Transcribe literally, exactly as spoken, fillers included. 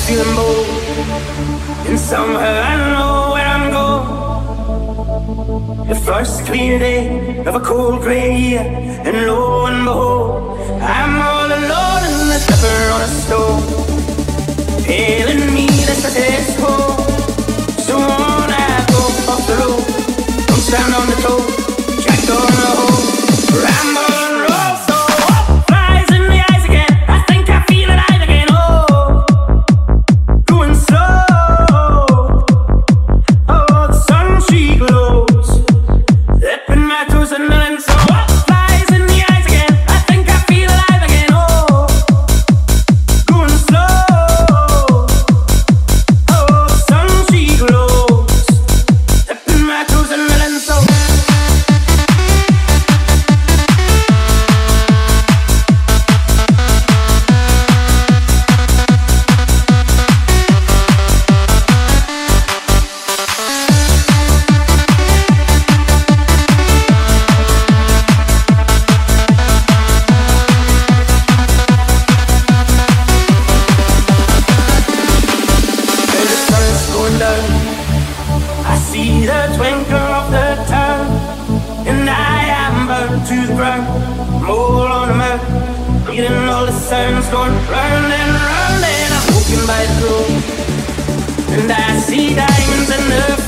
feeling bold, and somehow I know where I'm going. The first clear day of a cold grey year, and lo and behold, I'm all alone in the pepper on a stove, telling me that the test home. So on I go off the road, don't stand on the toe, jacked on the hole, ramble and roll. So up flies in the eyes again, I think I feel alive again. Oh, going slow, oh, the sun she glows, up in my toes and then so up flies in the eyes again, I think I feel alive again. Oh, going slow, oh, the sun she glows, up in my toes and then so. When the sun is going down, I see the twinkle of the town, and I am burned to the ground. I'm all on the mountain, hearing all the sounds going round and round, and I'm walking by the road, and I see diamonds in the